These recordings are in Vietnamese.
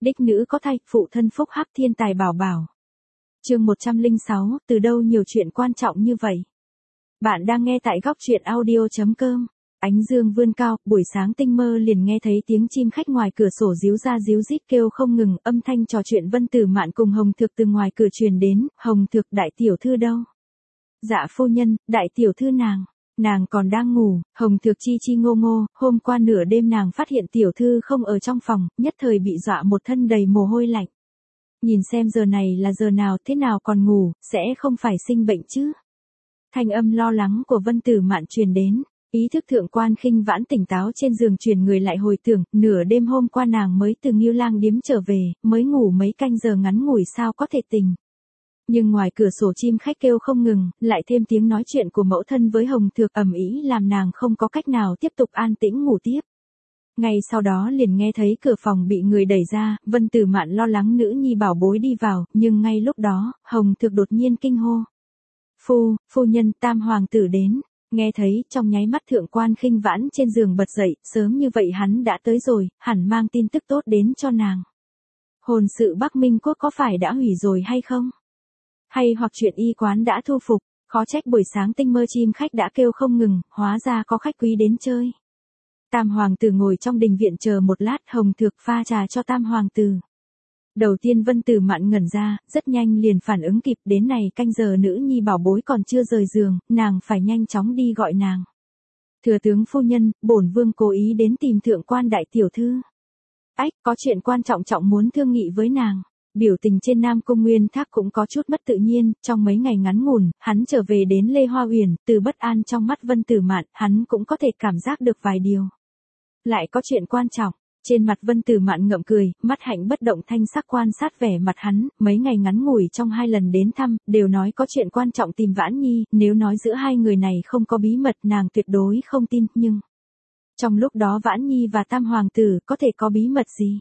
Đích nữ có thai, phụ thân phúc hắc thiên tài bảo bảo. Chương 106, từ đâu nhiều chuyện quan trọng như vậy? Bạn đang nghe tại góc truyện audio.com. Ánh dương vươn cao, buổi sáng tinh mơ liền nghe thấy tiếng chim khách ngoài cửa sổ ríu ra ríu rít kêu không ngừng, âm thanh trò chuyện Vân Tử Mạn cùng Hồng Thược từ ngoài cửa truyền đến. Hồng Thược, đại tiểu thư đâu? Dạ phu nhân, đại tiểu thư nàng còn đang ngủ. Hồng Thược chi chi ngô ngô, hôm qua nửa đêm nàng phát hiện tiểu thư không ở trong phòng, nhất thời bị dọa một thân đầy mồ hôi lạnh. Nhìn xem giờ này là giờ nào, thế nào còn ngủ, sẽ không phải sinh bệnh chứ? Thanh âm lo lắng của Vân Tử Mạn truyền đến. Ý thức Thượng Quan Khinh Vãn tỉnh táo trên giường truyền người lại hồi tưởng, nửa đêm hôm qua nàng mới từ Ngưu Lang điếm trở về, mới ngủ mấy canh giờ ngắn ngủi sao có thể tỉnh. Nhưng ngoài cửa sổ chim khách kêu không ngừng, lại thêm tiếng nói chuyện của mẫu thân với Hồng Thược ầm ĩ làm nàng không có cách nào tiếp tục an tĩnh ngủ tiếp. Ngay sau đó liền nghe thấy cửa phòng bị người đẩy ra, Vân Tử Mạn lo lắng nữ nhi bảo bối đi vào, nhưng ngay lúc đó, Hồng Thược đột nhiên kinh hô. Phu nhân, Tam hoàng tử đến. Nghe thấy, trong nháy mắt Thượng Quan Khinh Vãn trên giường bật dậy, sớm như vậy hắn đã tới rồi, hẳn mang tin tức tốt đến cho nàng. Hồn sự Bắc Minh Quốc có phải đã hủy rồi hay không? Hay hoặc chuyện y quán đã thu phục, khó trách buổi sáng tinh mơ chim khách đã kêu không ngừng, hóa ra có khách quý đến chơi. Tam hoàng tử ngồi trong đình viện chờ một lát, Hồng Thược pha trà cho Tam hoàng tử. Đầu tiên Vân Tử Mạn ngẩn ra, rất nhanh liền phản ứng kịp, đến này canh giờ nữ nhi bảo bối còn chưa rời giường, nàng phải nhanh chóng đi gọi nàng. Thừa tướng phu nhân, bổn vương cố ý đến tìm Thượng Quan đại tiểu thư. Ách, có chuyện quan trọng muốn thương nghị với nàng. Biểu tình trên Nam Cung Nguyên Thác cũng có chút mất tự nhiên, trong mấy ngày ngắn ngủn, hắn trở về đến Lê Hoa Uyển, từ bất an trong mắt Vân Tử Mạn, hắn cũng có thể cảm giác được vài điều. Lại có chuyện quan trọng. Trên mặt Vân Tử Mạn ngậm cười, mắt hạnh bất động thanh sắc quan sát vẻ mặt hắn, mấy ngày ngắn ngủi trong 2 lần đến thăm, đều nói có chuyện quan trọng tìm Vãn Nhi, nếu nói giữa hai người này không có bí mật nàng tuyệt đối không tin, nhưng trong lúc đó Vãn Nhi và Tam hoàng tử có thể có bí mật gì?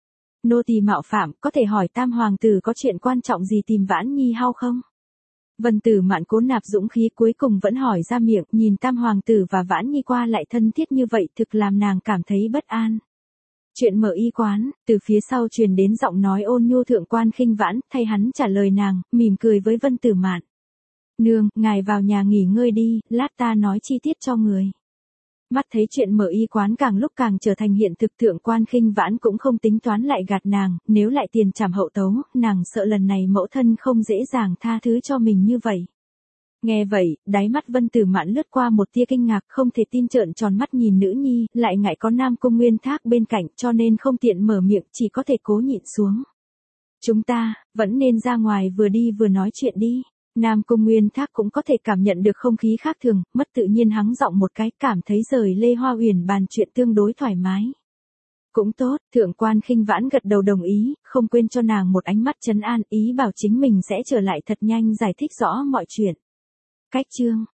Nô tỳ mạo phạm, có thể hỏi Tam hoàng tử có chuyện quan trọng gì tìm Vãn Nhi hao không? Vân Tử Mạn cố nạp dũng khí cuối cùng vẫn hỏi ra miệng, nhìn Tam hoàng tử và Vãn Nhi qua lại thân thiết như vậy thực làm nàng cảm thấy bất an. Chuyện mở y quán, từ phía sau truyền đến giọng nói ôn nhu Thượng Quan Khinh Vãn, thay hắn trả lời nàng, mỉm cười với Vân Tử Mạn. Nương, ngài vào nhà nghỉ ngơi đi, lát ta nói chi tiết cho người. Mắt thấy chuyện mở y quán càng lúc càng trở thành hiện thực, Thượng Quan Khinh Vãn cũng không tính toán lại gạt nàng, nếu lại tiền trảm hậu tấu, nàng sợ lần này mẫu thân không dễ dàng tha thứ cho mình như vậy. Nghe vậy, đáy mắt Vân Tử Mạn lướt qua một tia kinh ngạc, không thể tin trợn tròn mắt nhìn nữ nhi, lại ngại có Nam Cung Nguyên Thác bên cạnh cho nên không tiện mở miệng, chỉ có thể cố nhịn xuống. Chúng ta, vẫn nên ra ngoài vừa đi vừa nói chuyện đi. Nam Cung Nguyên Thác cũng có thể cảm nhận được không khí khác thường, mất tự nhiên hắng giọng một cái, cảm thấy rời Lê Hoa Uyển bàn chuyện tương đối thoải mái. Cũng tốt, Thượng Quan Khinh Vãn gật đầu đồng ý, không quên cho nàng một ánh mắt trấn an, ý bảo chính mình sẽ trở lại thật nhanh giải thích rõ mọi chuyện. Cách chương